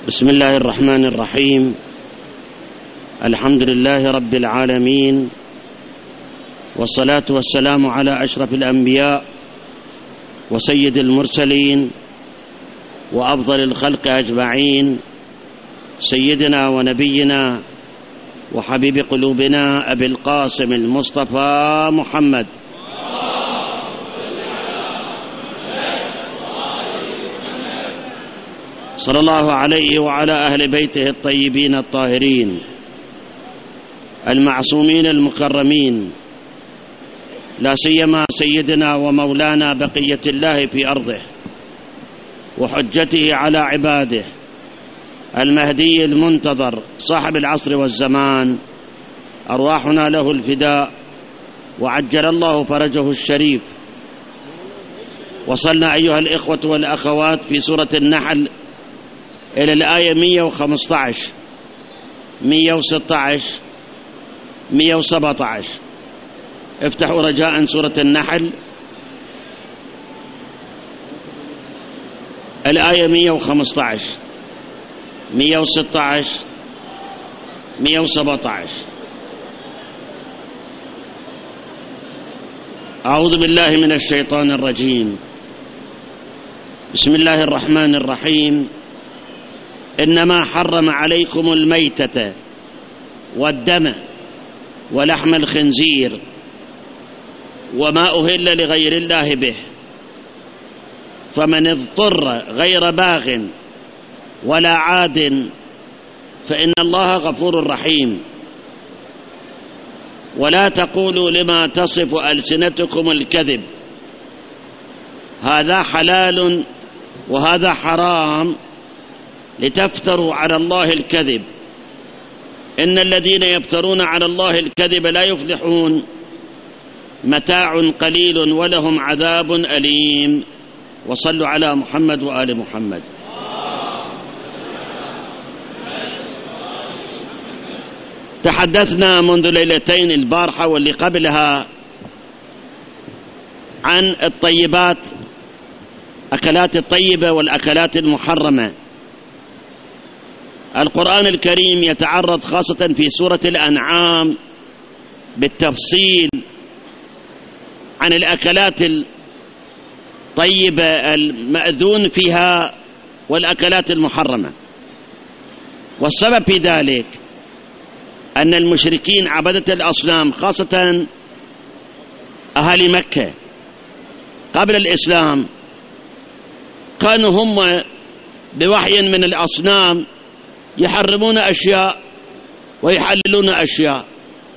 بسم الله الرحمن الرحيم. الحمد لله رب العالمين، والصلاة والسلام على أشرف الأنبياء وسيد المرسلين وأفضل الخلق أجمعين، سيدنا ونبينا وحبيب قلوبنا أبي القاسم المصطفى محمد صلى الله عليه وعلى أهل بيته الطيبين الطاهرين المعصومين المكرمين، لا سيما سيدنا ومولانا بقية الله في أرضه وحجته على عباده المهدي المنتظر صاحب العصر والزمان، أرواحنا له الفداء وعجل الله فرجه الشريف. وصلنا أيها الإخوة والأخوات في سورة النحل إلى الآية 115 116 117. افتحوا رجاء سورة النحل الآية 115 116 117. أعوذ بالله من الشيطان الرجيم. بسم الله الرحمن الرحيم. إنما حرم عليكم الميتة والدم ولحم الخنزير وما أهل لغير الله به، فمن اضطر غير باغ ولا عاد فإن الله غفور رحيم. ولا تقولوا لما تصف ألسنتكم الكذب هذا حلال وهذا حرام لتفتروا على الله الكذب، إن الذين يفترون على الله الكذب لا يفلحون، متاع قليل ولهم عذاب أليم. وصلوا على محمد وآل محمد. تحدثنا منذ ليلتين البارحة واللي قبلها عن الطيبات، أكلات الطيبة والأكلات المحرمة. القرآن الكريم يتعرض خاصة في سورة الأنعام بالتفصيل عن الأكلات الطيبة المأذون فيها والأكلات المحرمة. والسبب في ذلك أن المشركين عبدة الأصنام خاصة أهالي مكة قبل الإسلام كانوا هم بوحي من الأصنام يحرمون أشياء ويحللون أشياء.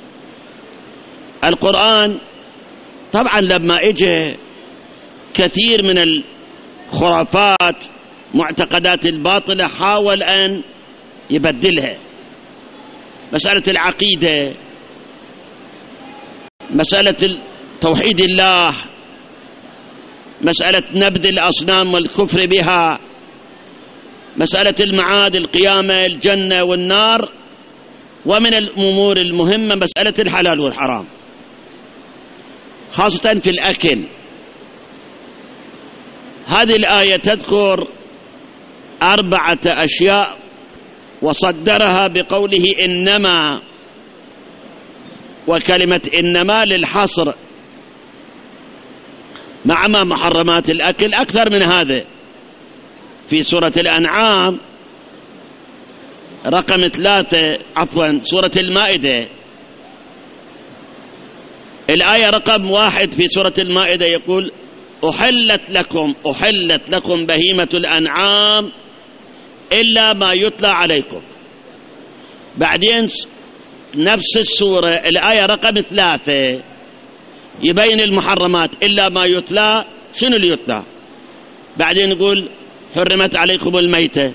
القرآن طبعا لما اجى كثير من الخرافات معتقدات الباطلة حاول أن يبدلها. مسألة العقيدة، مسألة توحيد الله، مسألة نبذ الأصنام والكفر بها، مسألة المعاد، القيامة، الجنة والنار، ومن الأمور المهمة مسألة الحلال والحرام خاصة في الأكل. هذه الآية تذكر 4 أشياء وصدرها بقوله إنما، وكلمة إنما للحصر، مع محرمات الأكل أكثر من هذا. في سورة الأنعام رقم 3 سورة المائدة الآية رقم 1 في سورة المائدة يقول أحلت لكم بهيمة الأنعام إلا ما يتلى عليكم. بعدين نفس السورة الآية رقم 3 يبين المحرمات إلا ما يتلى. شنو اللي يتلى؟ بعدين يقول حرمت عليكم الميتة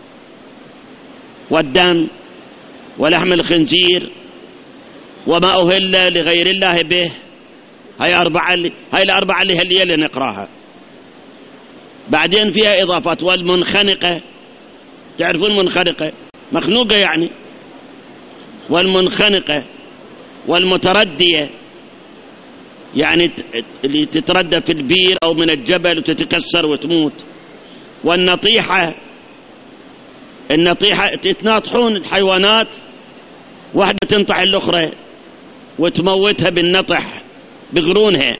والدم ولحم الخنزير وما أهل لغير الله به. هاي الأربعة اللي نقراها. بعدين فيها إضافات. والمنخنقة، تعرفون المنخنقة مخنوقة يعني، والمنخنقة والمتردية يعني اللي تتردى في البير أو من الجبل وتتكسر وتموت، والنطيحة النطيحة تتناطحون الحيوانات، واحدة تنطح الأخرى وتموتها بالنطح بقرونها.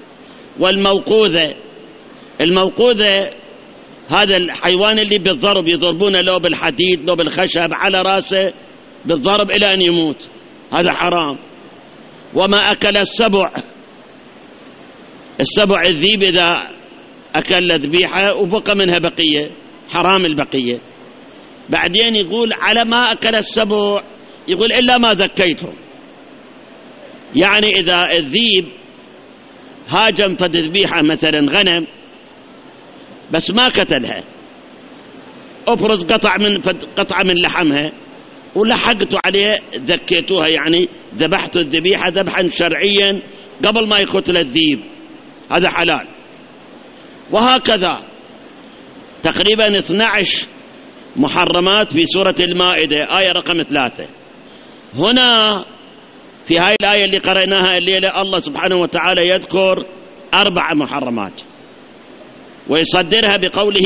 الموقوذة هذا الحيوان اللي بالضرب يضربونه لو بالحديد لو بالخشب على راسه بالضرب إلى أن يموت، هذا حرام. وما أكل السبع الذيب إذا أكل ذبيحة وبقى منها بقية حرام البقية. بعدين يقول على ما أكل السبع، يقول إلا ما ذكيتم، يعني إذا الذيب هاجم فد ذبيحة مثلا غنم بس ما قتلها، أبرز قطعة من لحمها ولحقتوا عليها ذكيتوها، يعني ذبحتوا الذبيحة ذبحا شرعيا قبل ما يقتل الذيب، هذا حلال. وهكذا تقريبا 12 محرمات في سورة المائدة آية رقم 3. هنا في هاي الآية اللي قرأناها الليلة الله سبحانه وتعالى يذكر 4 محرمات ويصدرها بقوله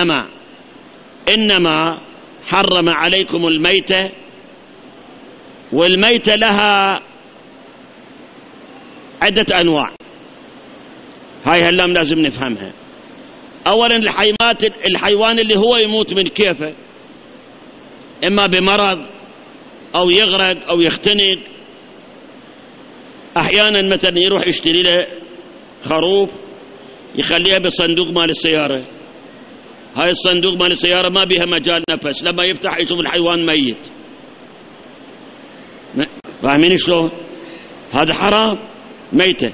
إنما حرم عليكم الميتة. والميتة لها عدة أنواع، هاي هلام لازم نفهمها. أولا الحيوان اللي هو يموت من كيفه، إما بمرض أو يغرق أو يختنق. أحيانا مثلا يروح يشتري له خروف يخليها بالصندوق مال السيارة، هاي الصندوق مال السيارة ما بيها مجال نفس، لما يفتح يشوف الحيوان ميت. فاهمين شلون؟ هذا حرام ميتة.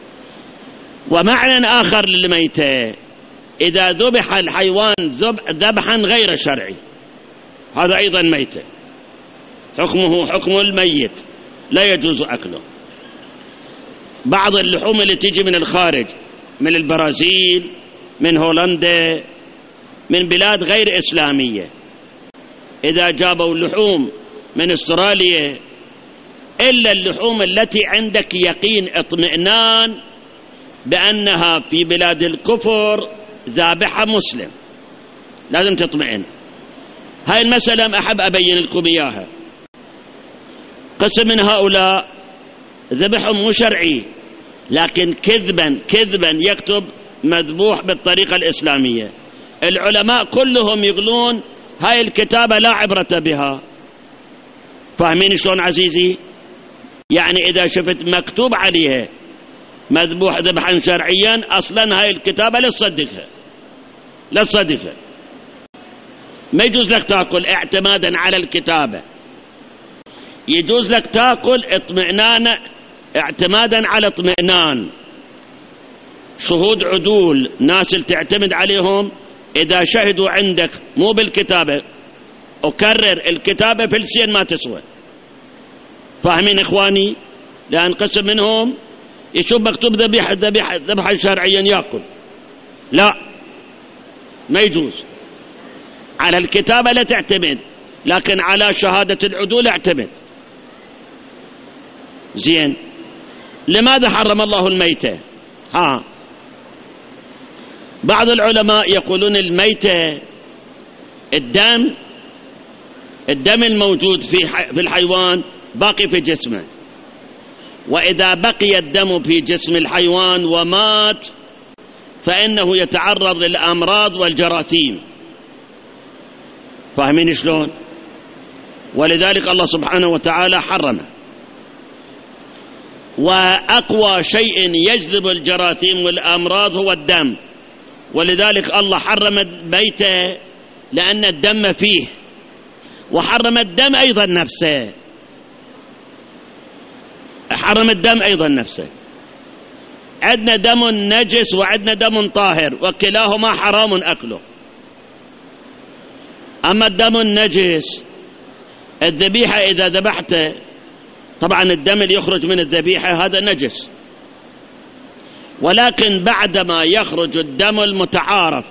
ومعنى آخر للميتة إذا ذبح الحيوان ذبحا غير شرعي، هذا أيضا ميتة، حكمه حكم الميت لا يجوز أكله. بعض اللحوم اللي تيجي من الخارج، من البرازيل، من هولندا، من بلاد غير إسلامية، إذا جابوا اللحوم من استراليا، إلا اللحوم التي عندك يقين اطمئنان بأنها في بلاد الكفر ذابحة مسلم، لازم تطمئن. هاي المسألة أحب أبين لكم إياها. قسم من هؤلاء ذبحهم مو شرعي، لكن كذبا يكتب مذبوح بالطريقة الإسلامية. العلماء كلهم يقولون هاي الكتابة لا عبرة بها. فاهمين شلون عزيزي؟ يعني إذا شفت مكتوب عليها مذبوح ذبحا شرعيا، أصلا هاي الكتابة لا تصدقها. ما يجوز لك تأكل اعتمادا على الكتابة، يجوز لك تأكل اعتمادا على اطمئنان. شهود عدول، ناس اللي تعتمد عليهم، إذا شهدوا عندك مو بالكتابة، أكرر الكتابة فلسين ما تسوى. فاهمين إخواني؟ لأن قسم منهم يشوف مكتوب ذبحا شرعيا يأكل، لا ما يجوز. على الكتابة لا تعتمد، لكن على شهادة العدول اعتمد. زين، لماذا حرم الله الميتة؟ بعض العلماء يقولون الميتة الدم الموجود في الحيوان باقي في جسمه، وإذا بقي الدم في جسم الحيوان ومات فإنه يتعرض للأمراض والجراثيم. فاهمين شلون؟ ولذلك الله سبحانه وتعالى حرمه. وأقوى شيء يجذب الجراثيم والأمراض هو الدم، ولذلك الله حرم الميتة لأن الدم فيه، وحرم الدم أيضا نفسه، حرم الدم أيضا نفسه. عندنا دم نجس وعندنا دم طاهر، وكلاهما حرام أكله. أما الدم النجس، الذبيحة إذا ذبحته، طبعا الدم اللي يخرج من الذبيحة هذا نجس، ولكن بعدما يخرج الدم المتعارف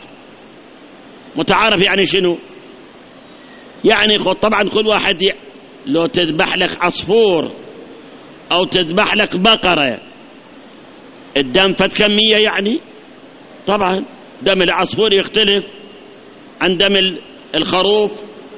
يعني شنو؟ يعني طبعا كل واحد لو تذبح لك عصفور أو تذبح لك بقرة، الدم فت كمية، يعني طبعا دم العصفور يختلف عن دم الخروف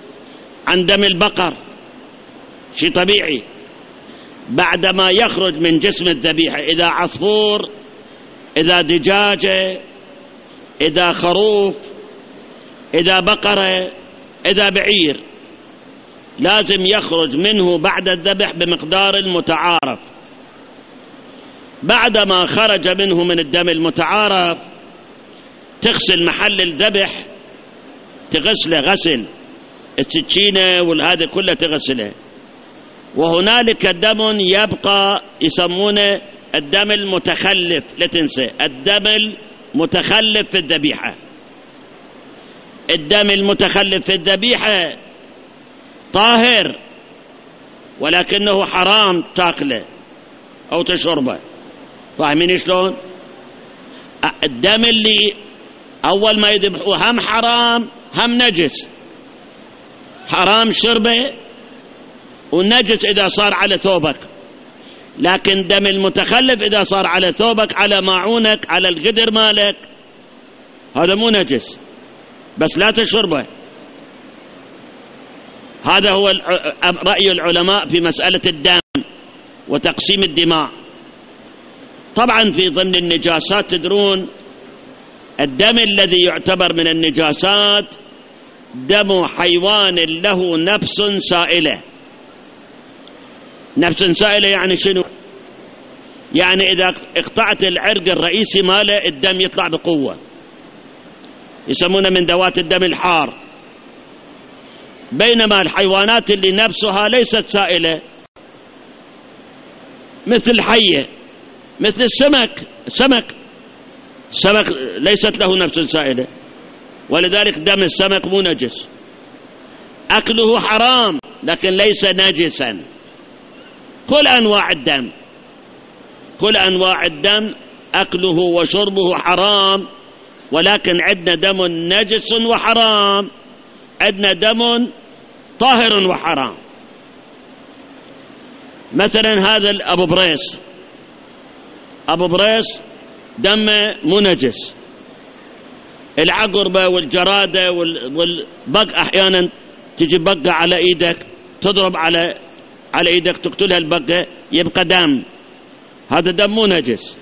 عن دم البقر، شيء طبيعي. بعدما يخرج من جسم الذبيحة، إذا عصفور، إذا دجاجة، إذا خروف، إذا بقرة، إذا بعير، لازم يخرج منه بعد الذبح بمقدار المتعارف. بعدما خرج منه من الدم المتعارف تغسل محل الذبح، تغسله غسل، السكينة والهذا كله تغسله. وهنالك دم يبقى يسمونه الدم المتخلف، لا تنسى الدم المتخلف في الذبيحة. الدم المتخلف في الذبيحة طاهر ولكنه حرام تاكله أو تشربه. فاهمين شلون؟ الدم اللي أول ما يذبحوه هم حرام هم نجس، حرام شربه ونجس إذا صار على ثوبك، لكن دم المتخلف إذا صار على ثوبك، على ماعونك، على القدر مالك، هذا مو نجس، بس لا تشربه. هذا هو رأي العلماء في مسألة الدم وتقسيم الدماء. طبعا في ضمن النجاسات تدرون الدم الذي يعتبر من النجاسات دم حيوان له نفس سائلة. نفس سائلة يعني شنو؟ يعني إذا اقطعت العرق الرئيسي ماله الدم يطلع بقوة، يسمونه من ذوات الدم الحار. بينما الحيوانات اللي نفسها ليست سائلة مثل الحية، مثل السمك ليست له نفس سائلة، ولذلك دم السمك مو نجس، أكله حرام لكن ليس نجسا. كل أنواع الدم أكله وشربه حرام، ولكن عندنا دم نجس وحرام، عندنا دم طاهر وحرام. مثلا هذا أبو بريس دمه مو نجس. العقربة والجرادة والبق، أحيانا تجي بقة على إيدك تضرب على إيدك تقتلها البقة يبقى دم، هذا دم مو نجس.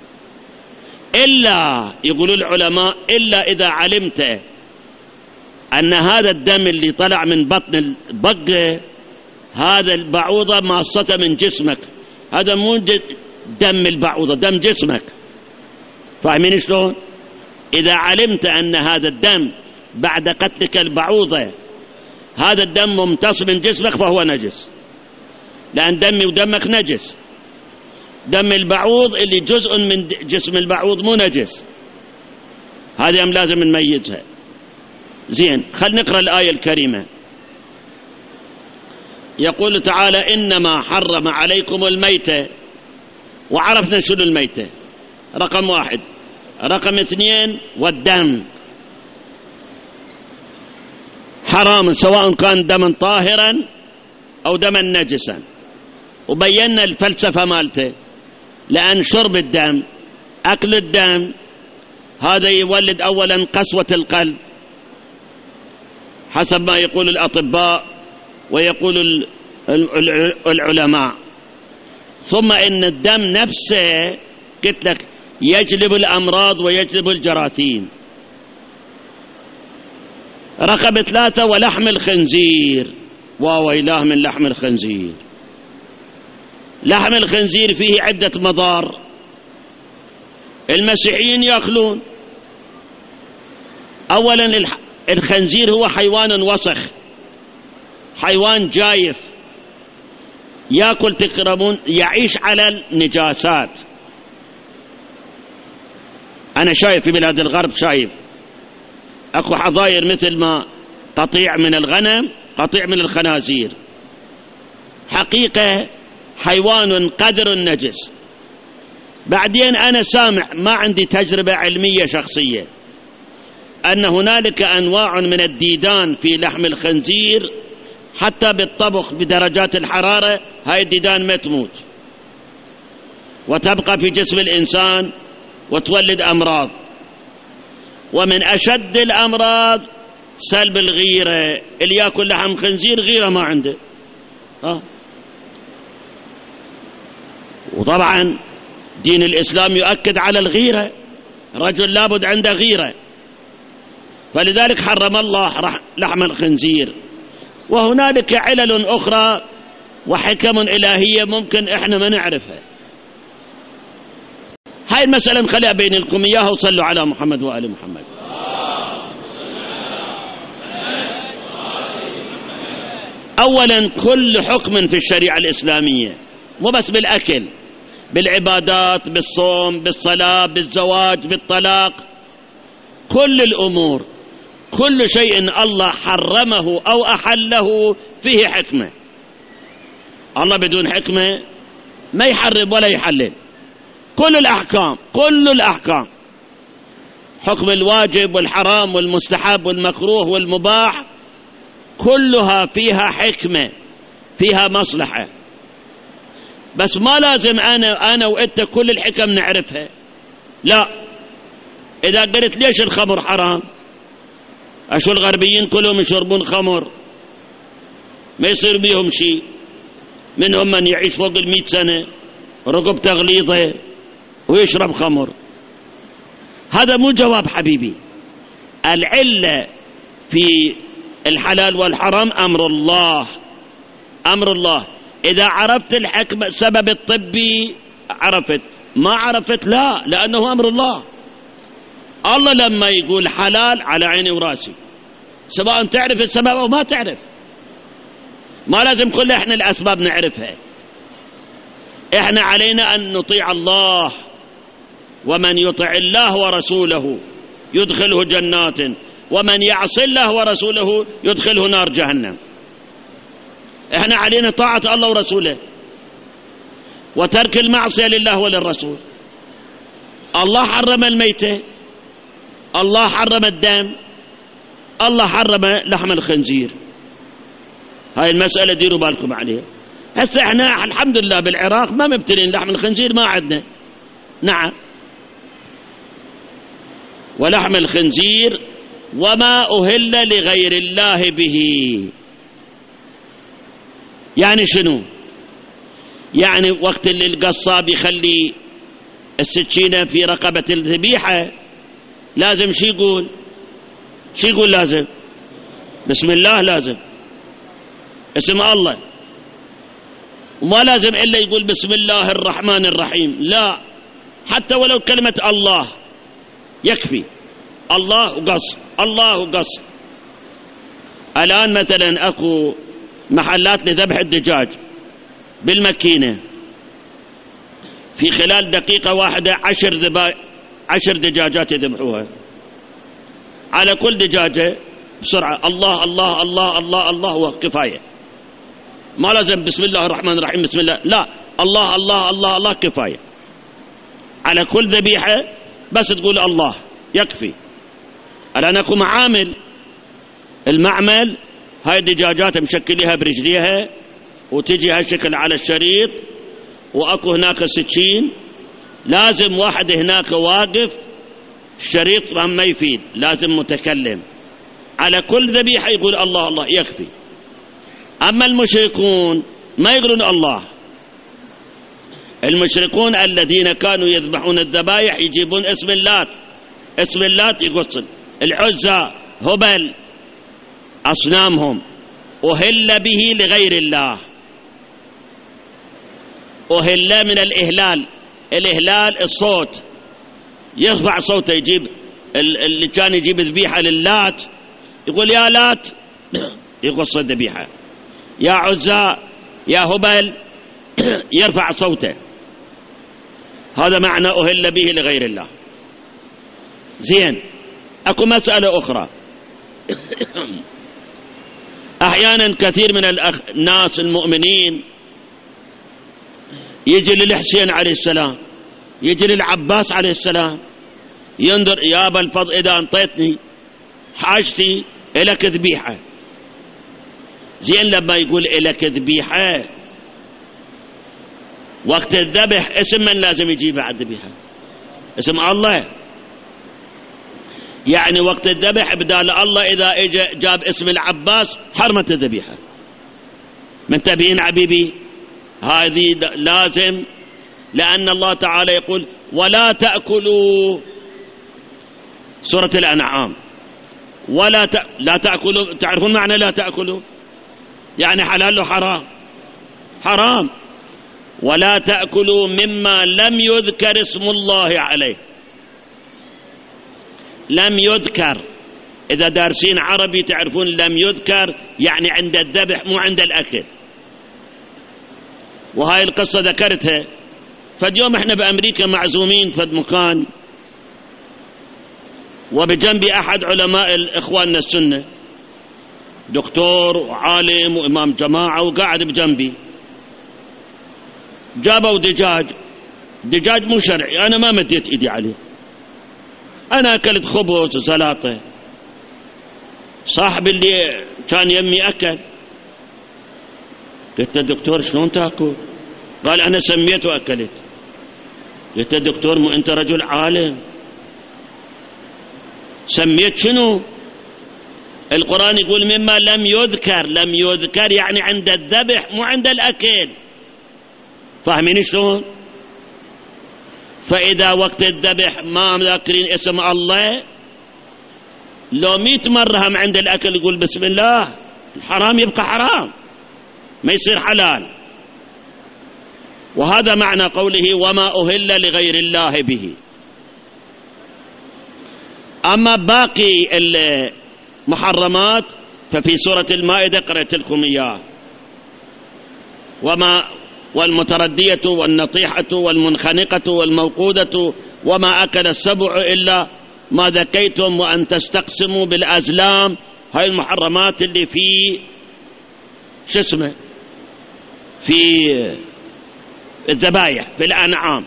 إلا يقولوا العلماء إلا إذا علمت أن هذا الدم اللي طلع من بطن البقة هذا البعوضة ماصة من جسمك، هذا مو دم البعوضة، دم جسمك. فاهمين شلون؟ إذا علمت أن هذا الدم بعد قتلك البعوضة هذا الدم ممتص من جسمك فهو نجس، لأن دمي ودمك نجس. دم البعوض اللي جزء من جسم البعوض مو نجس، هذه لازم نميزها. زين، خل نقرأ الآية الكريمة. يقول تعالى إنما حرم عليكم الميتة، وعرفنا شنو الميتة، رقم 1. رقم 2 والدم حرام سواء كان دما طاهرا أو دما نجسا، وبينا الفلسفة مالته. لأن شرب الدم، أكل الدم، هذا يولد أولا قسوة القلب حسب ما يقول الأطباء ويقول العلماء. ثم إن الدم نفسه قلت لك يجلب الأمراض ويجلب الجراثيم. رقم 3 ولحم الخنزير، وويلاه من لحم الخنزير. لحم الخنزير فيه عدة مضار، المسيحيين يأكلون. أولا الخنزير هو حيوان وسخ، حيوان جايف، يأكل تكرمون، يعيش على النجاسات. أنا شايف في بلاد الغرب، شايف أكو حظاير مثل ما قطيع من الغنم، قطيع من الخنازير، حقيقة حيوان قذر نجس. بعدين أنا سامع، ما عندي تجربة علمية شخصية، أن هنالك أنواع من الديدان في لحم الخنزير حتى بالطبخ بدرجات الحرارة هاي الديدان ما تموت وتبقى في جسم الإنسان وتولد أمراض. ومن أشد الأمراض سلب الغيرة، اللي يأكل لحم خنزير غيرة ما عنده. وطبعا دين الإسلام يؤكد على الغيرة، رجل لابد عنده غيرة، فلذلك حرم الله لحم الخنزير. وهنالك علل أخرى وحكم إلهية ممكن إحنا ما نعرفها. هاي المسألة نخليها بينكم إياها، وصلوا على محمد وآل محمد. أولا كل حكم في الشريعة الإسلامية، مو بس بالأكل، بالعبادات، بالصوم، بالصلاة، بالزواج، بالطلاق، كل الأمور، كل شيء الله حرمه أو أحله فيه حكمة. الله بدون حكمة ما يحرم ولا يحلل. كل الأحكام، حكم الواجب والحرام والمستحب والمكروه والمباح، كلها فيها حكمة، فيها مصلحة. بس ما لازم أنا وإنت كل الحكم نعرفها، لا. إذا قلت ليش الخمر حرام، أشو الغربيين كلهم يشربون خمر ما يصير بيهم شيء، منهم من يعيش فوق 100 سنة رقبته غليظة ويشرب خمر. هذا مو جواب حبيبي. العلة في الحلال والحرام أمر الله. إذا عرفت الحكمة السبب الطبي عرفت، ما عرفت لا، لأنه أمر الله. الله لما يقول حلال على عيني وراسي، سواء تعرف السبب أو ما تعرف، ما لازم كل إحنا الأسباب نعرفها. إحنا علينا أن نطيع الله، ومن يطع الله ورسوله يدخله جنات، ومن يعص الله ورسوله يدخله نار جهنم. إحنا علينا طاعة الله ورسوله وترك المعصية لله وللرسول. الله حرم الميتة، الله حرم الدم، الله حرم لحم الخنزير. هاي المسألة ديروا بالكم عليها. هسه احنا الحمد لله بالعراق ما مبتلين لحم الخنزير، ما عندنا. نعم، ولحم الخنزير وما أهل لغير الله به. يعني شنو؟ يعني وقت اللي القصاب يخلي السكينة في رقبة الذبيحة لازم شي يقول لازم بسم الله، لازم اسم الله، وما لازم إلا يقول بسم الله الرحمن الرحيم، لا، حتى ولو كلمة الله يكفي. الله وقص. الآن مثلا أكو محلات لذبح الدجاج بالمكينة، في خلال دقيقة واحدة 10 دجاجات يذبحوها، على كل دجاجة بسرعة الله الله الله الله الله وكفاية. ما لازم بسم الله الرحمن الرحيم بسم الله، لا، الله الله الله الله كفاية. على كل ذبيحة بس تقول الله يكفي. الآن أكو معامل، المعمل هاي الدجاجات مشكليها برجليها وتجي هالشكل على الشريط، وأكو هناك سكين، لازم واحد هناك واقف، الشريط ما يفيد، لازم متكلم. على كل ذبيحة يقول الله الله يكفي. أما المشركون ما يقولون الله. المشركون الذين كانوا يذبحون الذبائح يجيبون اسم اللات يقصد، العزى، هبل، أصنامهم أهل به لغير الله. أهل من الإهلال الصوت، يرفع صوته، يجيب اللي كان يجيب ذبيحة للات يقول يا لات يقص الذبيحة، يا عزى، يا هبل، يرفع صوته. هذا معنى أهل به لغير الله. زين، أكو مسألة أخرى. أحيانا كثير من الناس المؤمنين يجي للحسين عليه السلام، يجي للعباس عليه السلام، ينظر يا أبا الفضل إذا أنطيتني حاجتي إلك ذبيحة. زين، لما يقول إلك ذبيحة وقت الذبح اسم من لازم يجي بعد ذبيحة؟ اسم الله. يعني وقت الذبح بدال الله إذا جاب اسم العباس حرمت الذبيحة. منتبهين عبيبي؟ هذه لازم، لأن الله تعالى يقول ولا تأكلوا، سورة الأنعام، لا تأكلوا. تعرفون معنى لا تأكلوا؟ يعني حلال وحرام، حرام. ولا تأكلوا مما لم يذكر اسم الله عليه. لم يذكر، إذا دارسين عربي تعرفون لم يذكر يعني عند الذبح مو عند الأكل. وهاي القصة ذكرتها. فاليوم احنا بأمريكا معزومين في مكان، وبجنبي أحد علماء إخواننا السنة، دكتور وعالم وإمام جماعة، وقاعد بجنبي. جابوا دجاج مو شرعي، أنا ما مديت إيدي عليه، أنا أكلت خبز وسلاطة. صاحب اللي كان يمي أكل. قلت له دكتور شلون تأكل؟ قال أنا سميت وأكلت. قلت له دكتور مو أنت رجل عالم، سميت شنو؟ القرآن يقول مما لم يذكر. لم يذكر يعني عند الذبح مو عند الأكل. فاهمين شلون؟ فإذا وقت الذبح ما ذاكرين اسم الله، لو 100 مرة هم عند الأكل يقول بسم الله، الحرام يبقى حرام، ما يصير حلال. وهذا معنى قوله وما أهل لغير الله به. أما باقي المحرمات ففي سورة المائدة قرأت لكم إياه. والمتردية والنطيحة والمنخنقة والموقودة وما أكل السبع إلا ما ذكيتم وأن تستقسموا بالأزلام. هاي المحرمات اللي في في الذبايح في الأنعام.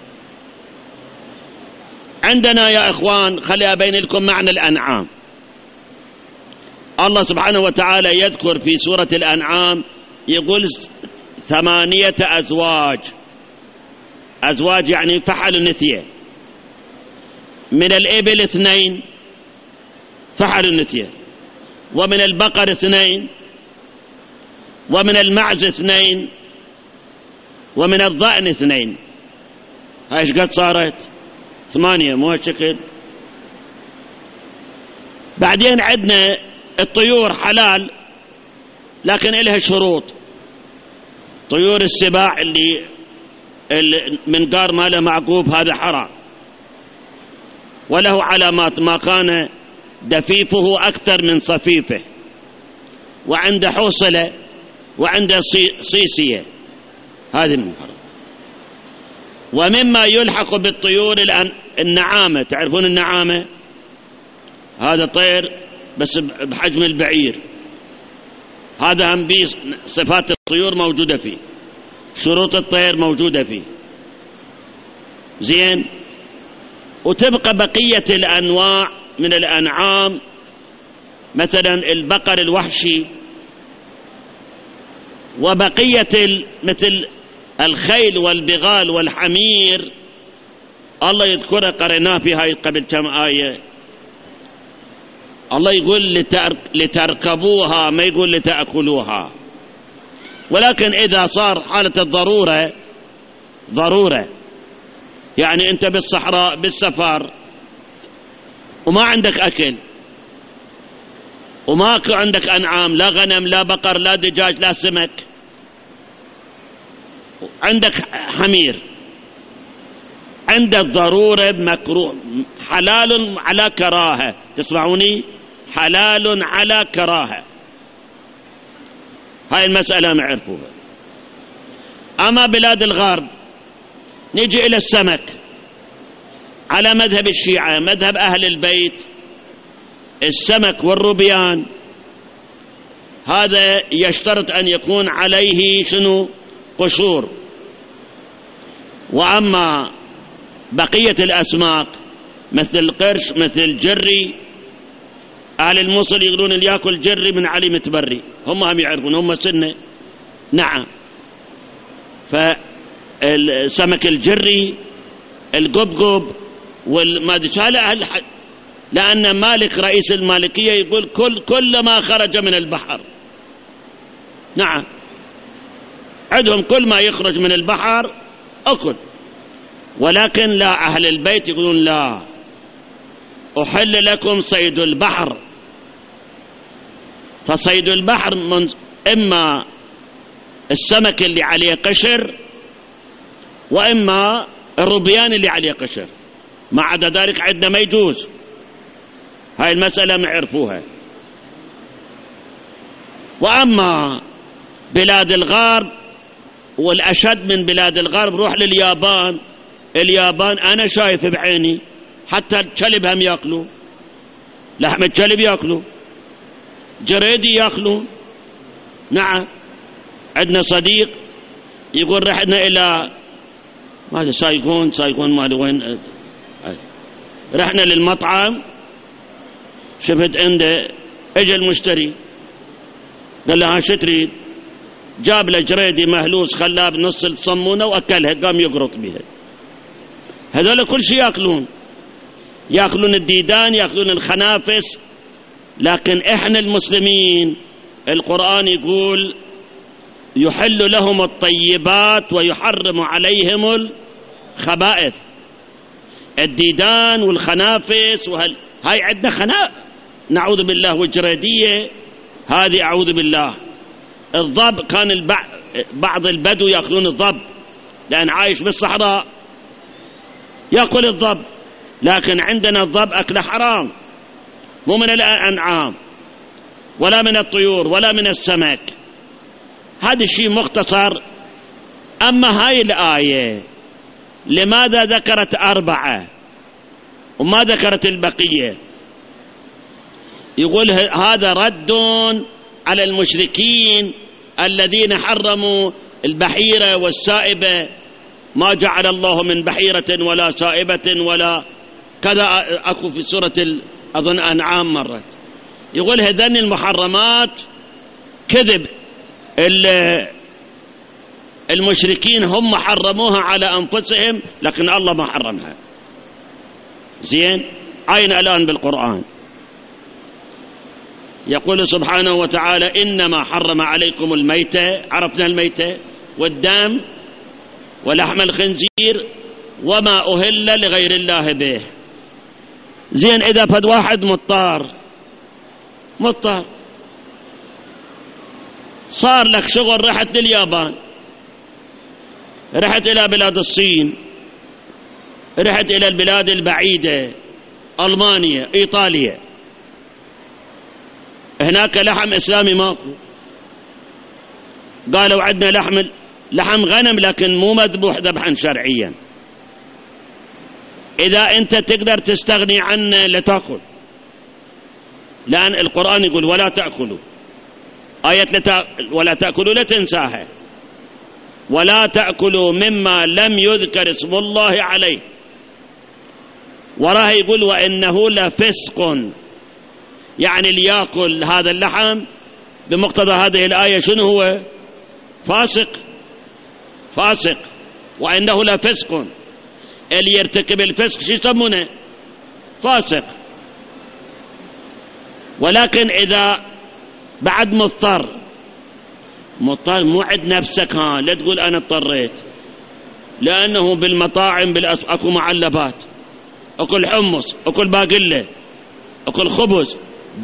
عندنا يا إخوان خلي أبين لكم معنى الأنعام. الله سبحانه وتعالى يذكر في سورة الأنعام يقول 8 أزواج. أزواج يعني فحل نثية. من الإبل 2 فحل نثية، ومن البقر 2، ومن المعز 2، ومن الضأن 2. هاي ايش قد صارت؟ 8 مو هالشكل. بعدين عندنا الطيور حلال لكن إلها شروط. طيور السباع اللي المنقار ماله معقوب هذا حرام، وله علامات، ما كان دفيفه أكثر من صفيفه، وعنده حوصلة، وعنده صيصية، هذه من الحرام. ومما يلحق بالطيور النعامة. تعرفون النعامة؟ هذا طير بس بحجم البعير، هذا هم بيه صفات الطيور موجودة فيه، شروط الطير موجودة فيه. زين. وتبقى بقية الأنواع من الأنعام، مثلا البقر الوحشي، وبقية مثل الخيل والبغال والحمير. الله يذكرها قرأناه في هاي قبل كم آية. الله يقول لتركبوها، ما يقول لتأكلوها. ولكن إذا صار حالة الضرورة، ضرورة يعني أنت بالصحراء بالسفر وما عندك أكل، وما عندك أنعام، لا غنم لا بقر لا دجاج لا سمك، عندك حمير، عند الضرورة مكروه، حلال على كراهة. تسمعوني؟ حلال على كراهة. هاي المسألة معرفوها. أما بلاد الغرب نجي إلى السمك على مذهب الشيعة، مذهب أهل البيت. السمك والروبيان هذا يشترط أن يكون عليه شنو؟ قشور. وأما بقية الأسماك مثل القرش مثل الجري، أهل الموصل يقولون اللي يأكل جري من علي متبري، هم يعرفون، هم سنة. نعم. فالسمك الجري القبقب والما هذا لأن مالك رئيس المالكية يقول كل ما خرج من البحر. نعم، عندهم كل ما يخرج من البحر أكل. ولكن لا، أهل البيت يقولون لا، أحل لكم صيد البحر. فصيد البحر إما السمك اللي عليه قشر، وإما الروبيان اللي عليه قشر، ما عدا ذلك عندنا ما يجوز. هاي المسألة ما يعرفوها. وأما بلاد الغرب، والأشد من بلاد الغرب، روح لليابان. اليابان أنا شايف بعيني حتى الكلب هم يأكلوا، لحم الكلب يأكلوا، جريدي يأكلوا. نعم، عندنا صديق يقول رحنا إلى ماذا سايغون ماذا وين، رحنا للمطعم، شفت عنده اجى المشتري قال له ها شو تريد؟ جاب له جريدي مهلوس خلاه بنص الصمونه واكلها، قام يقرط بها. هذول كل شيء ياكلون الديدان، ياكلون الخنافس. لكن احنا المسلمين القرآن يقول يحل لهم الطيبات ويحرم عليهم الخبائث. الديدان والخنافس هاي عندنا نعوذ بالله، والجريدية هذه أعوذ بالله. الضب كان بعض البدو يأكلون الضب، لأن عايش بالصحراء يأكل الضب. لكن عندنا الضب أكله حرام، مو من الأنعام ولا من الطيور ولا من السمك. هذا الشيء مختصر. أما هاي الآية لماذا ذكرت 4 وما ذكرت البقية؟ يقول هذا رد على المشركين الذين حرموا البحيرة والسائبة. ما جعل الله من بحيرة ولا سائبة ولا كذا، أكو في سورة أظن أنعام مرت. يقول هذين المحرمات كذب، المشركين هم حرموها على أنفسهم، لكن الله ما حرمها. زين، عين الآن بالقرآن يقول سبحانه وتعالى إنما حرم عليكم الميتة، عرفنا الميتة، والدم ولحم الخنزير وما أهل لغير الله به. زين، إذا فد واحد مضطر صار لك شغل، رحت لليابان، رحت إلى بلاد الصين، رحت إلى البلاد البعيدة، ألمانيا، إيطاليا، هناك لحم إسلامي ماكو. قالوا عندنا لحم غنم لكن مو مذبوح ذبحا شرعيا. إذا أنت تقدر تستغني عنه لا تأكل، لأن القرآن يقول ولا تأكلوا. آية ولا تأكلوا لا تنساها، ولا تأكلوا مما لم يذكر اسم الله عليه. وراه يقول وإنه لفسق، يعني اللي يأكل هذا اللحم بمقتضى هذه الآية شنو هو؟ فاسق. وإنه لفسق، اللي يرتكب الفسق شو يسمونه؟ فاسق. ولكن إذا بعد مضطر مو عند نفسك، لا تقول أنا اضطريت، لأنه بالمطاعم أكو معلبات، أكل حمص، أكل باقلة، أكل خبز،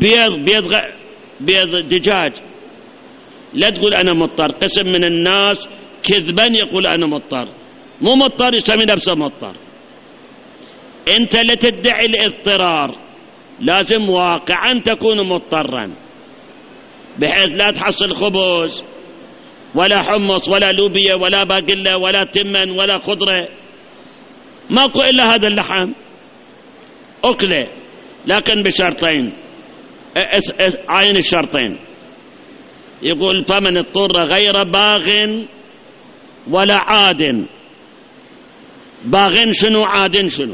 بيض دجاج. لا تقول أنا مضطر. قسم من الناس كذبا يقول أنا مضطر، مو مضطر يسمي نفسه مضطر. أنت لا تدعي الاضطرار، لازم واقعا تكون مضطرا، بحيث لا تحصل خبز ولا حمص ولا لوبيا ولا باقلة ولا تمن ولا خضرة، ماكو إلا هذا اللحم أكله، لكن بشرطين. عين الشرطين. يقول فمن اضطر غير باغ ولا عاد. باغ شنو؟ عاد شنو؟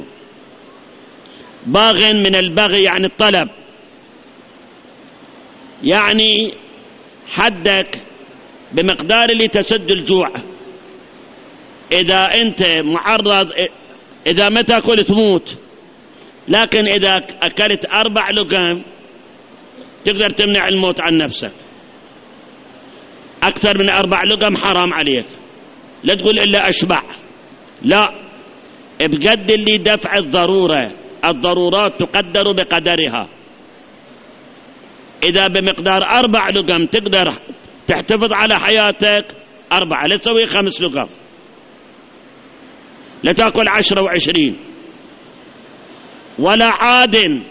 باغ من البغي يعني الطلب، يعني حدك بمقدار اللي تسد الجوع. إذا أنت معرض، إذا ما تأكل تموت، لكن إذا أكلت 4 لقم تقدر تمنع الموت عن نفسك. أكثر من 4 لقم حرام عليك، لا تقول إلا أشبع، لا، بقد اللي دفع الضرورة. الضرورات تقدر بقدرها. إذا بمقدار 4 لقم تقدر تحتفظ على حياتك 4، لا تسوي 5 لقم، لا تأكل 10 و20. ولا عاد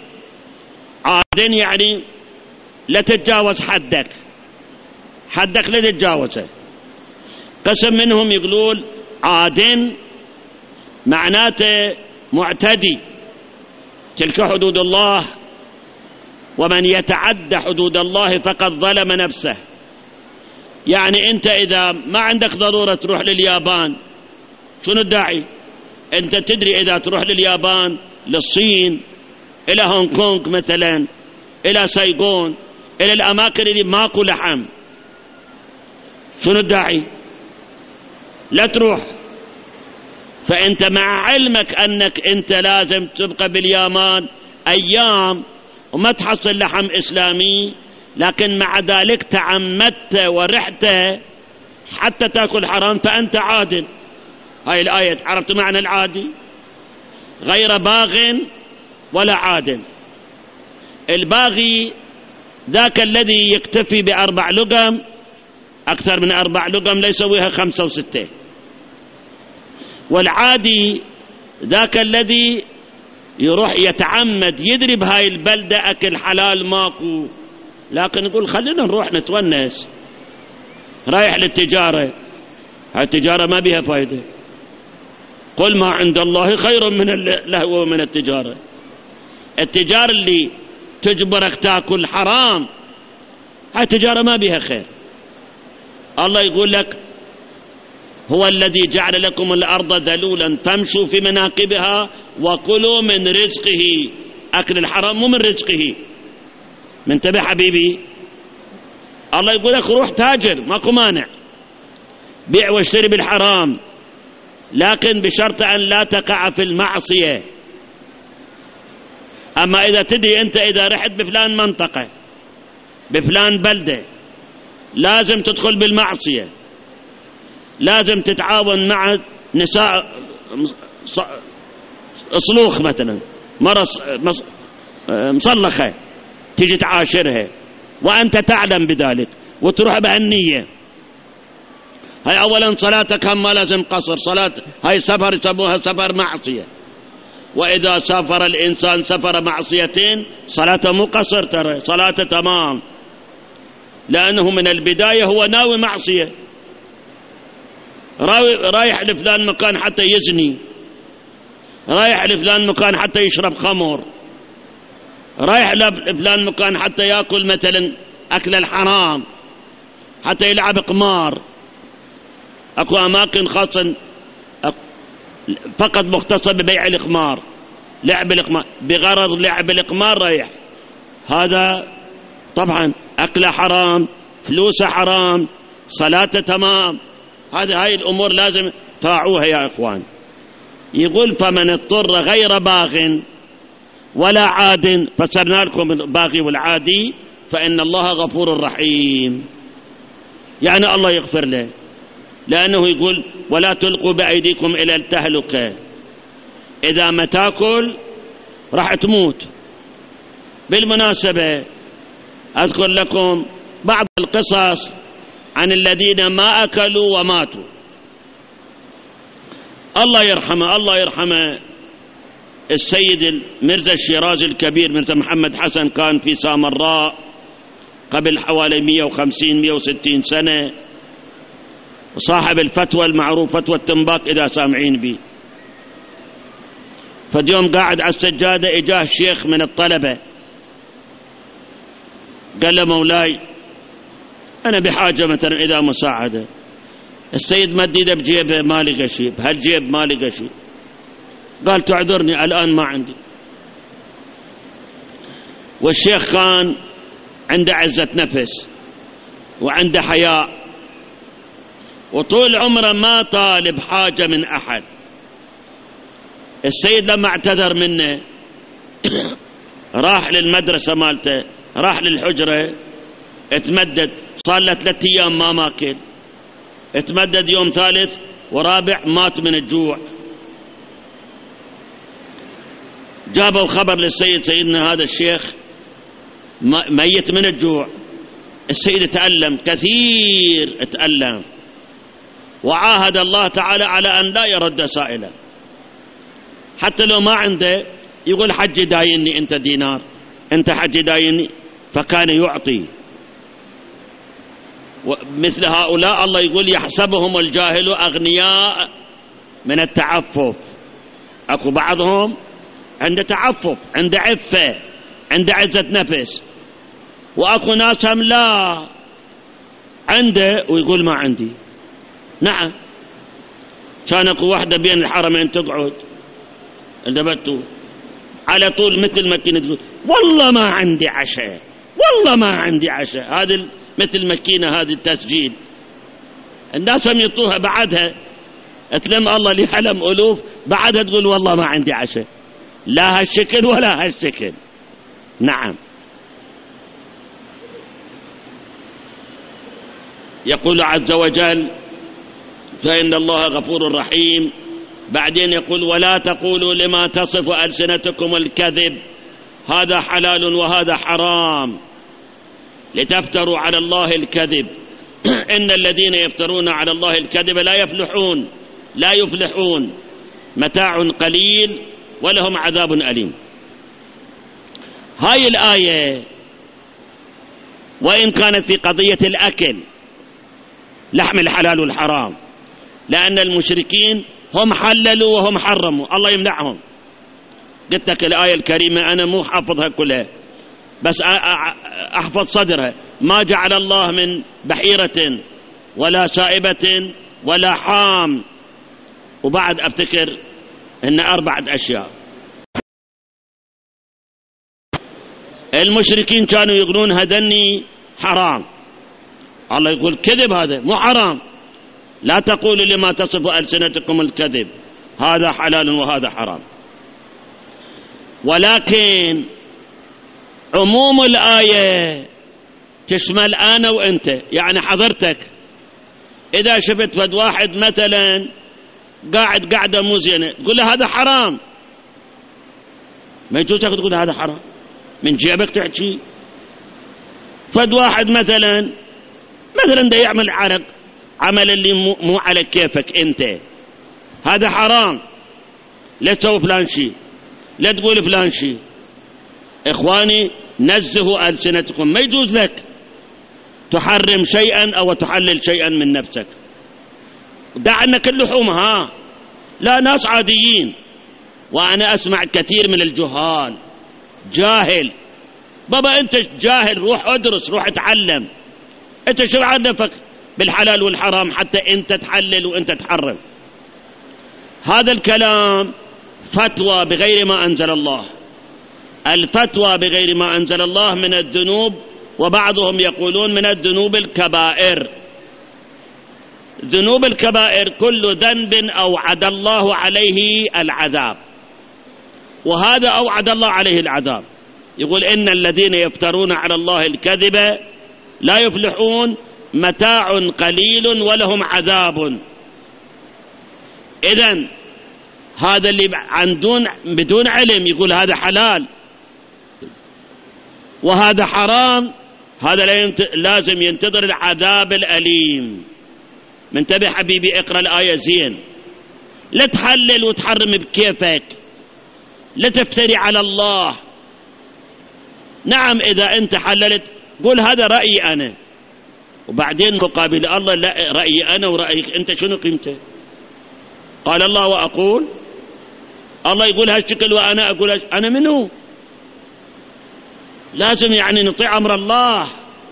يعني لا تتجاوز حدك لا تتجاوزه. قسم منهم يقولون عاد معناته معتدي، تلك حدود الله، ومن يتعدى حدود الله فقد ظلم نفسه. يعني أنت إذا ما عندك ضرورة تروح لليابان، شنو الداعي؟ أنت تدري إذا تروح لليابان، للصين، إلى هونغ كونغ مثلا، إلى سايغون، إلى الأماكن اللي ماكو لحم، شنو الداعي؟ لا تروح. فأنت مع علمك أنك أنت لازم تبقى باليابان أيام وما تحصل لحم إسلامي، لكن مع ذلك تعمدت ورحت حتى تأكل حرام، فأنت عادل. هاي الآية عرفت معنى العادي؟ غير باغ ولا عادل. الباغي ذاك الذي يكتفي ب4 لقم، أكثر من 4 لقم لا يسويها 5 و6. والعادي ذاك الذي يروح يتعمد، يدري بهاي البلدة أكل حلال ماكو، لكن يقول خلينا نروح نتونس، رايح للتجارة. هاي التجارة ما بيها فايدة. قل ما عند الله خير من اللهو ومن التجارة. التجارة اللي تجبرك تاكل حرام، هاي التجارة ما بيها خير. الله يقول لك هو الذي جعل لكم الأرض ذلولا فامشوا في مناكبها وكلوا من رزقه. أكل الحرام مو من رزقه. منتبه حبيبي، الله يقول لك روح تاجر، ماكو مانع، بيع واشتري بالحرام، لكن بشرط أن لا تقع في المعصية. أما إذا تدري أنت إذا رحت بفلان منطقة بفلان بلدة لازم تدخل بالمعصية، لازم تتعاون مع نساء صلوخ مثلا، مرة مصلخة، تيجي تعاشرها وأنت تعلم بذلك وتروح بهالنية. هاي أولا صلاتك هم ما لازم قصر، صلاة هاي سفر يسموها سفر معصية. وإذا سافر الإنسان سفر معصيتين صلاته مو قصر، ترى صلاته تمام، لأنه من البداية هو ناوي معصية. رايح لفلان مكان حتى يزني، رايح لفلان مكان حتى يشرب خمر، رايح لفلان مكان حتى يأكل مثلا أكل الحرام، حتى يلعب قمار. أكو أماكن خاصة فقط مختصة ببيع القمار، لعب القمار، بغرض لعب القمار رايح. هذا طبعا أكله حرام، فلوسه حرام، صلاته تمام. هاي الأمور لازم تراعوها يا إخوان. يقول فمن اضطر غير باغ ولا عاد، فسرنا لكم الباغي والعادي، فإن الله غفور رحيم، يعني الله يغفر له، لأنه يقول ولا تلقوا بأيديكم إلى التهلكة. إذا ما تاكل راح تموت. بالمناسبة أذكر لكم بعض القصص عن الذين ما أكلوا وماتوا. الله يرحمه السيد المرزا الشيرازي الكبير، مرزا محمد حسن، كان في سامراء قبل حوالي 150-160 سنة، وصاحب الفتوى المعروف فتوى التنباك إذا سامعين بي. فاليوم قاعد على السجادة إجاه الشيخ من الطلبة، قال له مولاي أنا بحاجة مثلا إذا مساعدة. السيد مد يده بجيبه ما لقى شيء، بهالجيب ما لقى شيء. قال تعذرني الآن ما عندي. والشيخ كان عنده عزة نفس وعنده حياء، وطول عمره ما طالب حاجة من أحد. السيد لما اعتذر منه راح للمدرسة مالته، راح للحجرة، اتمدد، صار له 3 أيام ما ماكل، اتمدد يوم ثالث ورابع مات من الجوع. جابوا خبر للسيد، سيدنا هذا الشيخ ميت من الجوع. السيد تألم كثير، تألم، وعاهد الله تعالى على أن لا يرد سائلا، حتى لو ما عنده يقول حجي دايني أنت دينار، أنت حجي دايني، فكان يعطي. مثل هؤلاء الله يقول يحسبهم الجاهل أغنياء من التعفف. أكو بعضهم عنده تعفف، عنده عفة، عنده عزة نفس، وأكو ناس هم لا عنده ويقول ما عندي. نعم، كان اكو واحدة بين الحرمين تقعد الدبتو على طول مثل مكينة تقول والله ما عندي عشاء، والله ما عندي عشاء. هذا مثل مكينة، هذه التسجيل. الناس هم يطوها بعدها اتلم الله لي حلم ألوف، بعدها تقول والله ما عندي عشاء. لا هالشكل ولا هالشكل. نعم. يقول عز وجل فإن الله غفور رحيم. بعدين يقول ولا تقولوا لما تصف ألسنتكم الكذب هذا حلال وهذا حرام لتفتروا على الله الكذب إن الذين يفترون على الله الكذب لا يفلحون متاع قليل ولهم عذاب أليم. هاي الآية وإن كانت في قضية الأكل، لحم الحلال والحرام، لأن المشركين هم حللوا وهم حرموا، الله يمنعهم. قلت لك الآية الكريمة أنا مو حافظها كلها، بس أحفظ صدرها. ما جعل الله من بحيرة ولا سائبة ولا حام، وبعد أفتكر إن 4 أشياء. المشركين كانوا يقولون هدني حرام، الله يقول كذب، هذا مو حرام. لا تقولوا لما تصف ألسنتكم الكذب هذا حلال وهذا حرام. ولكن عموم الآية تشمل أنا وأنت، يعني حضرتك إذا شفت فد واحد مثلا قاعد قاعدة مو زينة تقول له هذا حرام، ما يجوزك تقول هذا حرام، من جيبك تحكي. فد واحد مثلا ده يعمل عرق، عمل اللي مو على كيفك انت، هذا حرام، لا تسوي فلان شيء، لا تقول فلان شيء. اخواني نزهوا ألسنتكم، ما يجوز لك تحرم شيئا او تحلل شيئا من نفسك. دع عنك اللحوم، لا ناس عاديين. وانا اسمع كثير من الجهال، جاهل، بابا انت جاهل، روح ادرس، روح اتعلم، انت شو عرفك بالحلال والحرام حتى انت تحلل وانت تحرم؟ هذا الكلام فتوى بغير ما انزل الله. الفتوى بغير ما انزل الله من الذنوب، وبعضهم يقولون من الذنوب الكبائر. ذنوب الكبائر كل ذنب اوعد الله عليه العذاب، وهذا اوعد الله عليه العذاب. يقول ان الذين يفترون على الله الكذب لا يفلحون متاع قليل ولهم عذاب. إذن هذا اللي بدون علم يقول هذا حلال وهذا حرام، هذا لازم ينتظر العذاب الأليم. منتبه حبيبي، اقرأ الآية زين، لا تحلل وتحرم بكيفك، لا تفتري على الله. نعم إذا أنت حللت قول هذا رأيي أنا، وبعدين مقابل الله لا، رأيي أنا ورأيك أنت شنو قيمته؟ قال الله وأقول، الله يقول هالشكل وأنا أقول أنا منه. لازم يعني نطيع أمر الله.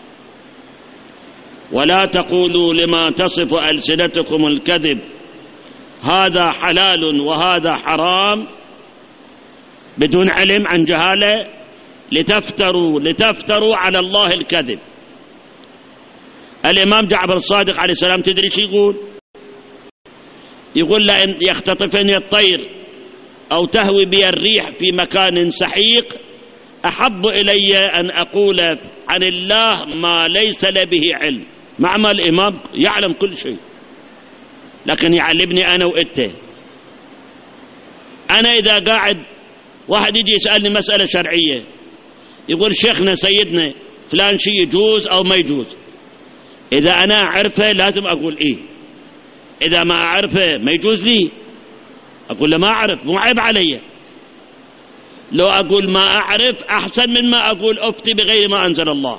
ولا تقولوا لما تصف ألسنتكم الكذب هذا حلال وهذا حرام بدون علم، عن جهالة، لتفتروا على الله الكذب. الإمام جعفر الصادق عليه السلام تدري شو يقول؟ يقول لئن يختطفني الطير أو تهوي بي الريح في مكان سحيق أحب إلي أن أقول عن الله ما ليس لي به علم، مع ما الإمام يعلم كل شيء، لكن يعلمني أنا وإنت. أنا إذا قاعد واحد يجي يسألني مسألة شرعية، يقول شيخنا سيدنا فلان شيء يجوز أو ما يجوز، إذا أنا أعرفه لازم أقول إيه، إذا ما أعرفه ما يجوز لي أقول له ما أعرف، مو عيب علي. لو أقول ما أعرف أحسن من ما أقول أفتي بغير ما أنزل الله،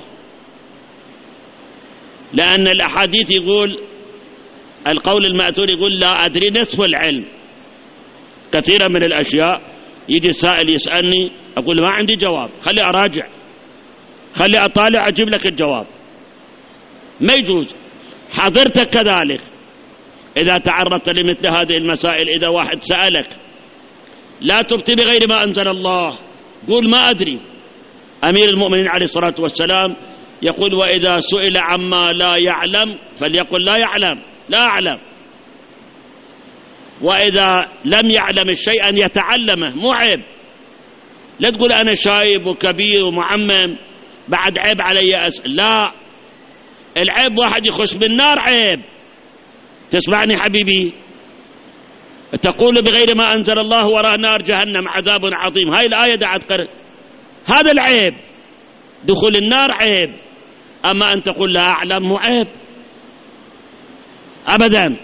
لأن الأحاديث يقول القول المأثور يقول لا أدري نصف العلم. كثيرا من الأشياء يجي السائل يسألني أقول ما عندي جواب، خلي أراجع، خلي أطالع أجيب لك الجواب، ما يجوز. حضرتك كذلك إذا تعرضت لمثل هذه المسائل، إذا واحد سألك لا تفتي بغير ما أنزل الله، قول ما أدري. أمير المؤمنين عليه الصلاة والسلام يقول وإذا سئل عما لا يعلم فليقل لا يعلم، لا أعلم. وإذا لم يعلم الشيء أن يتعلمه، مو عيب. لا تقول أنا شايب وكبير ومعمم بعد عيب علي أسأل، لا، العيب واحد يخش بالنار عيب. تسمعني حبيبي؟ تقول بغير ما أنزل الله وراء نار جهنم عذاب عظيم، هاي الآية دعت قرأ، هذا العيب، دخول النار عيب. أما أن تقول لا أعلم مو عيب أبدا.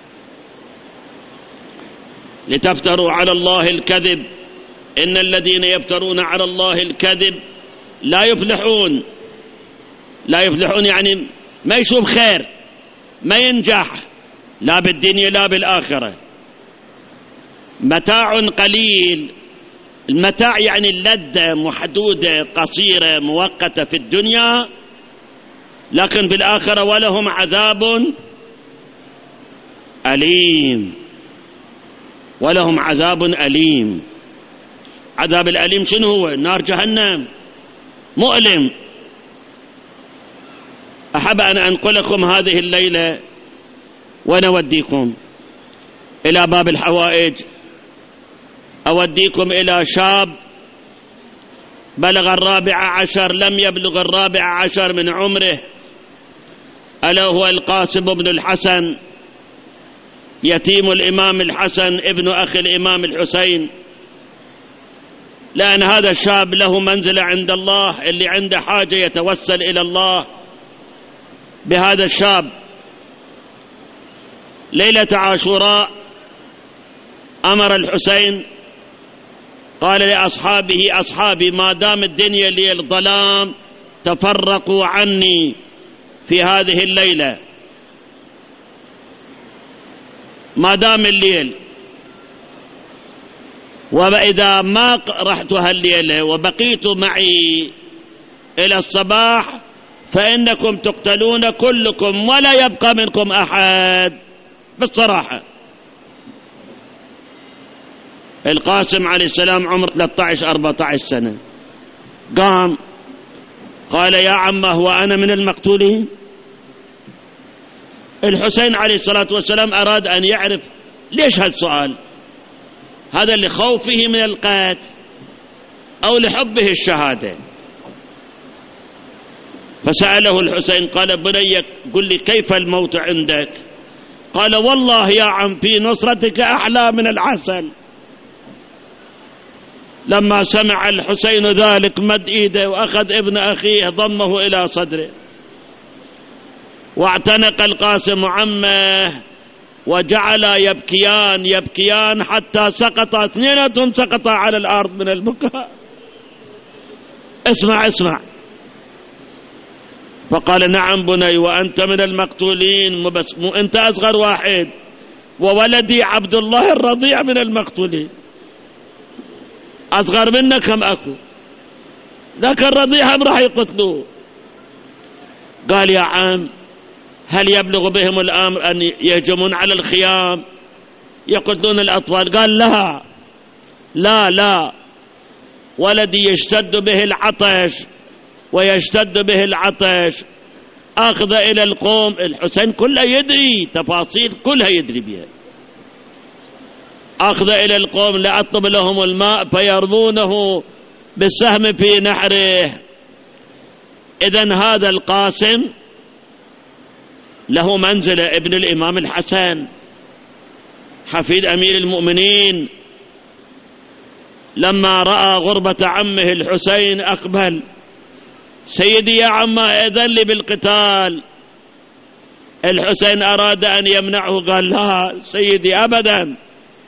لتفتروا على الله الكذب إن الذين يفترون على الله الكذب لا يفلحون. لا يفلحون يعني ما يشوف خير، ما ينجح لا بالدنيا لا بالآخرة. متاع قليل، المتاع يعني اللذة محدودة قصيرة مؤقتة في الدنيا، لكن في الآخرة ولهم عذاب أليم، ولهم عذاب أليم. عذاب الأليم شنو هو؟ نار جهنم، مؤلم. أحب أن أنقلكم هذه الليلة ونوديكم إلى باب الحوائج، أوديكم إلى شاب بلغ 14 لم يبلغ 14 من عمره، ألا هو القاسم بن الحسن، يتيم الإمام الحسن ابن أخي الإمام الحسين. لأن هذا الشاب له منزلة عند الله، اللي عنده حاجة يتوسل إلى الله بهذا الشاب. ليلة عاشوراء أمر الحسين قال لأصحابه أصحابي ما دام الدنيا لي الظلام تفرقوا عني في هذه الليلة، ما دام الليل، وإذا ما رحت هالليلة وبقيت معي إلى الصباح فإنكم تقتلون كلكم ولا يبقى منكم أحد. بالصراحة القاسم عليه السلام عمر 13-14 سنة، قام قال يا عمه وأنا من المقتولين. الحسين عليه الصلاة والسلام أراد أن يعرف ليش هالسؤال، هذا لخوفه من القتل أو لحبه الشهادة. فسأله الحسين قال بني قل لي كيف الموت عندك؟ قال والله يا عم في نصرتك أحلى من العسل. لما سمع الحسين ذلك مد إيده وأخذ ابن أخيه ضمه إلى صدره، واعتنق القاسم عمه وجعل يبكيان حتى سقط اثنين سقطا على الأرض من البكاء. اسمع. فقال نعم بني وأنت من المقتولين، مو أنت أصغر واحد، وولدي عبد الله الرضيع من المقتولين، أصغر منك كم أكو، ذاك الرضيع هم راح يقتلوه. قال يا عم هل يبلغ بهم الأمر أن يهجمون على الخيام يقتلون الأطفال؟ قال لا، ولدي يشتد به العطش أخذ إلى القوم. الحسين كله يدري تفاصيل، كلها يدري بها. أخذ إلى القوم لأطلب لهم الماء فيرمونه بالسهم في نحره. إذن هذا القاسم له منزلة، ابن الإمام الحسن حفيد أمير المؤمنين. لما رأى غربة عمه الحسين أقبل: سيدي يا عمه إذن لي بالقتال. الحسين أراد أن يمنعه، قال: لا سيدي أبدا،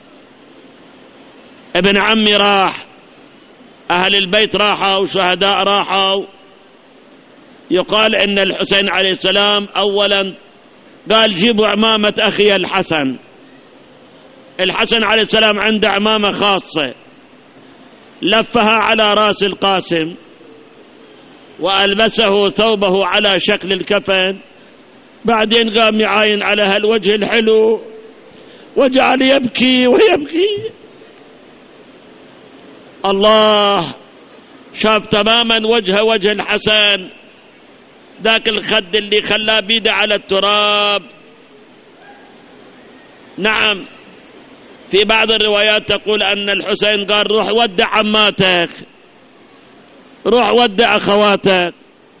ابن عمي راح، أهل البيت راحوا، شهداء راحوا. يقال إن الحسين عليه السلام أولا قال: جيبوا عمامة أخي الحسن. الحسن عليه السلام عنده عمامة خاصة، لفها على رأس القاسم وألبسه ثوبه على شكل الكفن. بعدين قام يعاين على هالوجه الحلو وجعل يبكي ويبكي. الله شاف تماما وجه الحسن، ذاك الخد اللي خلاه بيده على التراب. نعم، في بعض الروايات تقول أن الحسين قال: روح ودع عماتك، روح ودع أخواتك.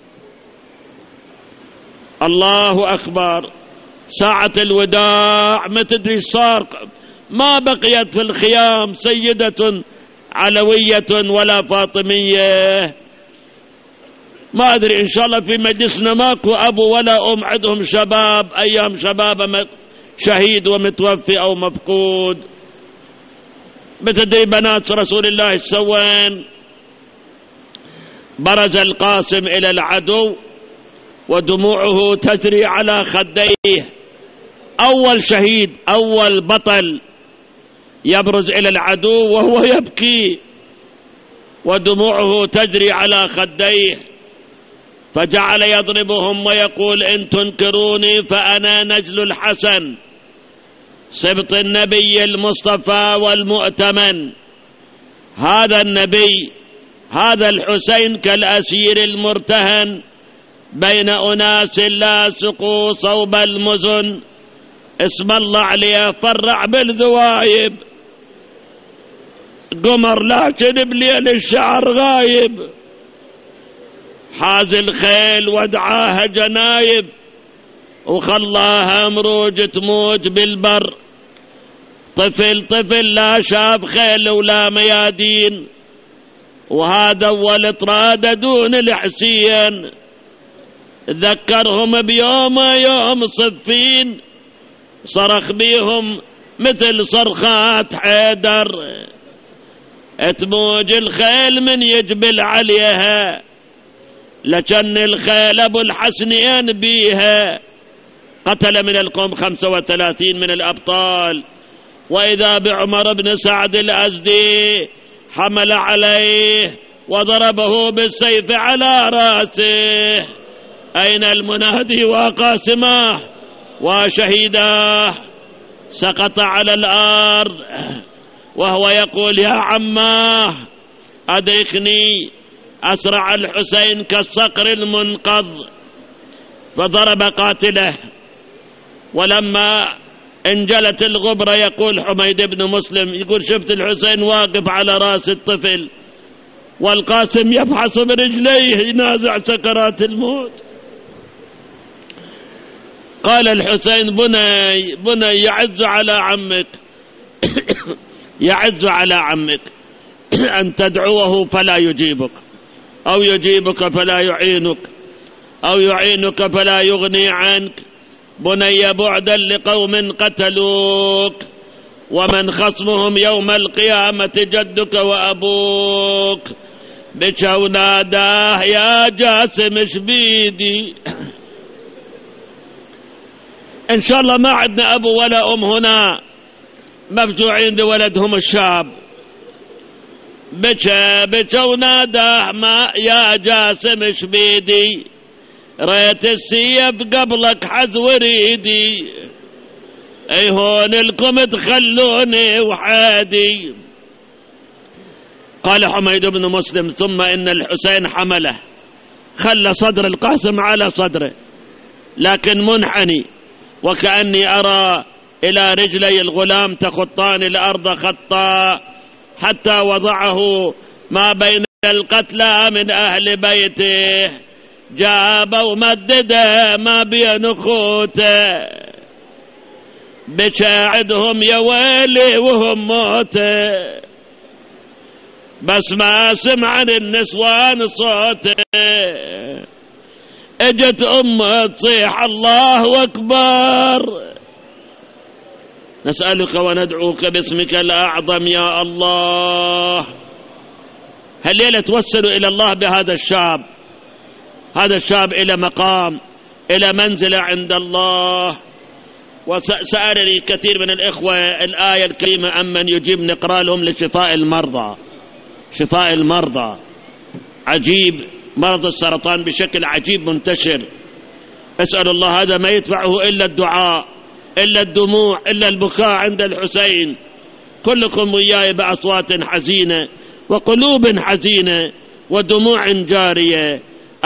الله أكبر. ساعة الوداع ما تدري صار، ما بقيت في الخيام سيدة علوية ولا فاطمية. ما أدري، إن شاء الله في مجلسنا ماكو أبو ولا أم عندهم شباب، أيام شباب شهيد ومتوفي أو مفقود. بتدري بنات رسول الله السوين. برز القاسم إلى العدو ودموعه تجري على خديه. أول شهيد، أول بطل يبرز إلى العدو وهو يبكي ودموعه تجري على خديه. فجعل يضربهم ويقول: إن تنكروني فأنا نجل الحسن، سبط النبي المصطفى والمؤتمن. هذا النبي، هذا الحسين كالأسير المرتهن بين أناس لاصقوا صوب المزن. اسم الله عليه فرع بالذوايب، قمر لكن بليل الشعر غايب. حاز الخيل ودعاها جنايب، وخلاها مروج تموج بالبر. طفل لا شاف خيل ولا ميادين، وهذا أول طراد دون الحسين. ذكرهم بيوم يوم صفين، صرخ بيهم مثل صرخات حيدر. تموج الخيل من يجبل عليها، لكن الخيل أبو الحسنين بيها. قتل من القوم 35 من الأبطال. وإذا بعمر بن سعد الأزدي حمل عليه وضربه بالسيف على رأسه. أين المنادي وقاسمه وشهيداه؟ سقط على الأرض وهو يقول: يا عماه أدركني. أسرع الحسين كالصقر المنقض فضرب قاتله. ولما انجلت الغبرة يقول حميد بن مسلم، يقول: شفت الحسين واقف على رأس الطفل والقاسم يبحث برجليه ينازع سكرات الموت. قال الحسين: بني يعز على عمك يعز على عمك أن تدعوه فلا يجيبك، أو يجيبك فلا يعينك، أو يعينك فلا يغني عنك. بني بعدا لقوم قتلوك، ومن خصمهم يوم القيامة جدك وأبوك. بكى وناداه: يا جاسم شبيدي. إن شاء الله ما عندنا أبو ولا أم هنا، مفجوعين بولدهم الشاب. بكى وناداه: ما يا جاسم شبيدي، ريت السيف قبلك حذو ريدي. اي هون لكم تخلوني وحادي. قال حميد بن مسلم: ثم إن الحسين حمله، خلى صدر القاسم على صدره لكن منحني، وكأني أرى إلى رجلي الغلام تخطان الأرض خطا، حتى وضعه ما بين القتلى من أهل بيته، جاب ومدد ما بين خوته، بشاعدهم يا ويلي وهم موته، بس ما سمع النسوان صوته، اجت امه تصيح الله اكبر، نسألك وندعوك باسمك الأعظم يا الله. هالليلة توسلوا إلى الله بهذا الشاب، هذا الشاب إلى مقام، إلى منزلة عند الله. وسألني كثير من الإخوة الآية الكريمة أمن يجيب، نقرأ لهم لشفاء المرضى، شفاء المرضى عجيب، مرض السرطان بشكل عجيب منتشر. أسأل الله هذا ما يدفعه إلا الدعاء، إلا الدموع، إلا البكاء عند الحسين. كلكم وياي بأصوات حزينة وقلوب حزينة ودموع جارية.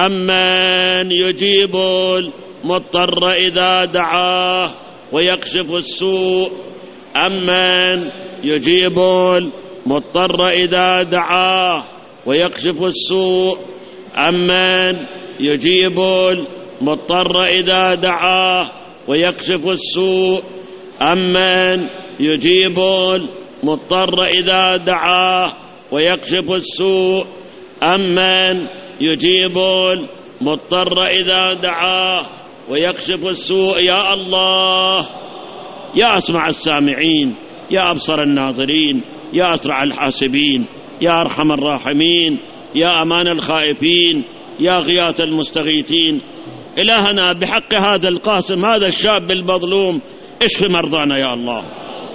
أمن يجيب المضطر إذا دعاه ويكشف السوء، أمن يجيب المضطر إذا دعاه ويكشف السوء، أمن يجيب المضطر إذا دعاه ويكشف السوء، أمن يجيب المضطر إذا دعاه ويكشف السوء، أمن يجيب المضطر إذا دعاه ويكشف السوء. يا الله، يا أسمع السامعين، يا أبصر الناظرين، يا أسرع الحاسبين، يا أرحم الراحمين، يا أمان الخائفين، يا غياث المستغيثين. إلهنا بحق هذا القاسم، هذا الشاب المظلوم، اشف مرضانا يا الله.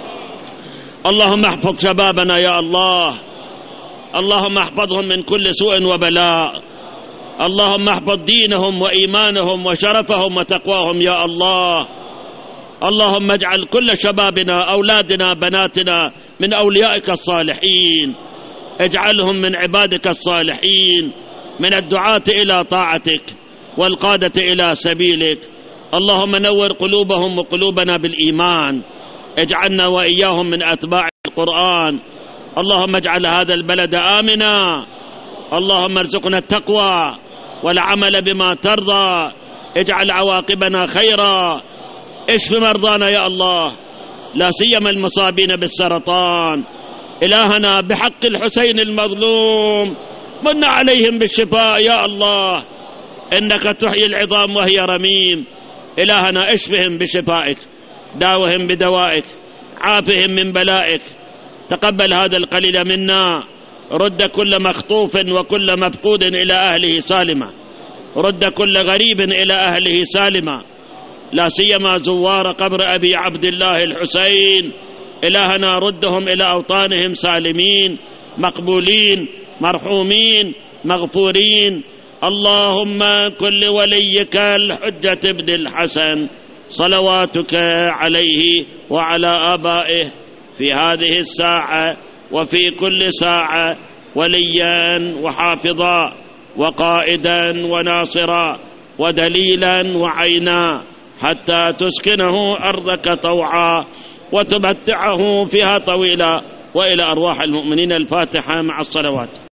اللهم احفظ شبابنا يا الله، اللهم احفظهم من كل سوء وبلاء، اللهم احفظ دينهم وإيمانهم وشرفهم وتقواهم يا الله. اللهم اجعل كل شبابنا، أولادنا، بناتنا من أوليائك الصالحين، اجعلهم من عبادك الصالحين، من الدعاة إلى طاعتك والقادة إلى سبيلك. اللهم نور قلوبهم وقلوبنا بالإيمان، اجعلنا وإياهم من أتباع القرآن. اللهم اجعل هذا البلد آمنا، اللهم ارزقنا التقوى والعمل بما ترضى، اجعل عواقبنا خيرا، اشف مرضانا يا الله، لا سيما المصابين بالسرطان. إلهنا بحق الحسين المظلوم من عليهم بالشفاء يا الله، إنك تحيي العظام وهي رميم. إلهنا اشفهم بشفائك، داوهم بدوائك، عافهم من بلائك. تقبل هذا القليل منا، رد كل مخطوف وكل مفقود إلى أهله سالما، رد كل غريب إلى أهله سالما، لا سيما زوار قبر أبي عبد الله الحسين. إلهنا ردهم إلى أوطانهم سالمين، مقبولين، مرحومين، مغفورين. اللهم كن لوليك الحجة ابن الحسن صلواتك عليه وعلى آبائه في هذه الساعة وفي كل ساعة وليا وحافظا وقائدا وناصرا ودليلا وعينا، حتى تسكنه أرضك طوعا وتمتعه فيها طويلا. وإلى أرواح المؤمنين الفاتحة مع الصلوات.